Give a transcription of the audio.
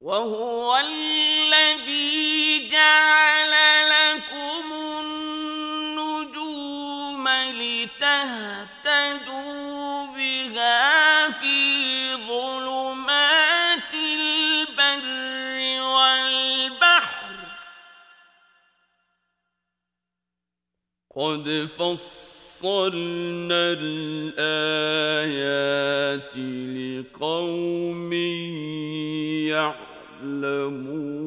وهو الذي جعل لكم النجوم لتهتدوا بها في ظلمات البر والبحر قد فصلنا الآيات لقوم يعلمون